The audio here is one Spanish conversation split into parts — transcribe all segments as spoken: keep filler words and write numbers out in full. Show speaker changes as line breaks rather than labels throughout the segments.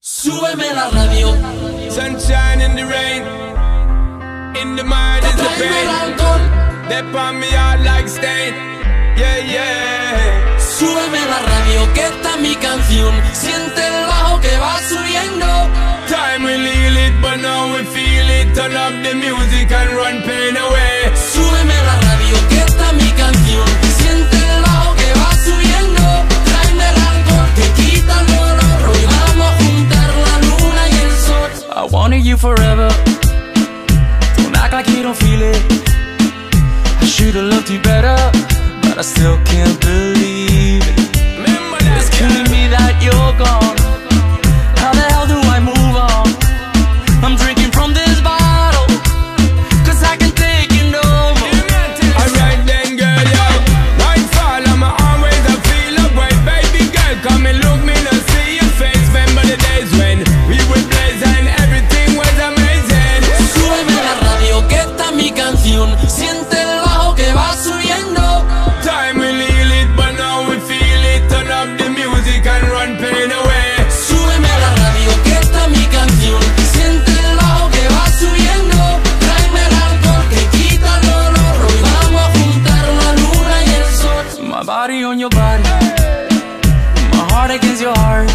Súbeme la radio.
Sunshine in the rain, in the mind is the pain. They palm me out like stain. Yeah, yeah.
Súbeme la radio, que esta es mi canción. Siente el bajo que va subiendo.
Time we leave it, but now we feel it. Turn up the music and run pain away.
Súbeme la radio, que esta es mi canción. Siente el bajo que va subiendo. Tráeme el alcohol que quita el dolor. Hoy vamos a juntar la luna y el sol.
I wanted you forever. Don't act like you don't feel it. I should've loved you better, but I still can't believe it. It's killing me that you're gone. How the hell do I move on? I'm drinking from this bottle, cause I can take it no more.
Alright then girl, yo. Nightfall on my arm ways, I feel a way. Baby girl, come and look me, now see your face. Remember the days when we would blaze and everything was amazing.
Súbeme la radio, que esta es mi canción. Siente el bajo que va subiendo.
Time we leave it, but now we feel it. Turn up the music and run pain away.
Súbeme la radio, que esta es mi canción. Siente el bajo que va subiendo. Tráeme el alcohol que quita el dolor. Hoy vamos a juntar la luna y el sol.
My body on your body, my heart against your heart.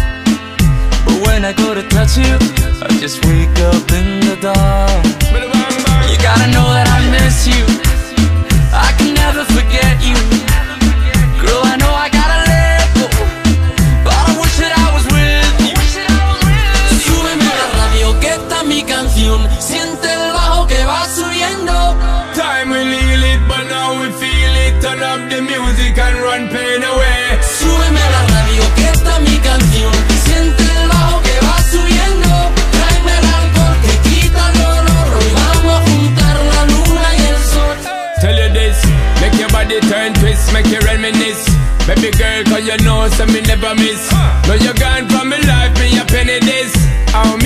But when I go to touch you, I just wake up in the dark. You gotta know that I miss you. I can never forget you. Girl, I know I gotta let go, but I wish that I was with you.
Súbeme la radio, que esta es mi canción. Siente el bajo que va subiendo.
Time we leave it, but now we feel it. Turn up the music and run pain away.
Súbeme la radio, que esta es mi canción. Siente el bajo que va subiendo. Tráeme el alcohol que quita el dolor. Hoy vamos a juntar la luna y el sol.
Tell you this, make your body turn twist, make you reminisce. Baby girl, cause you know some me never miss. Know you're gone from my life, me a penny this. How me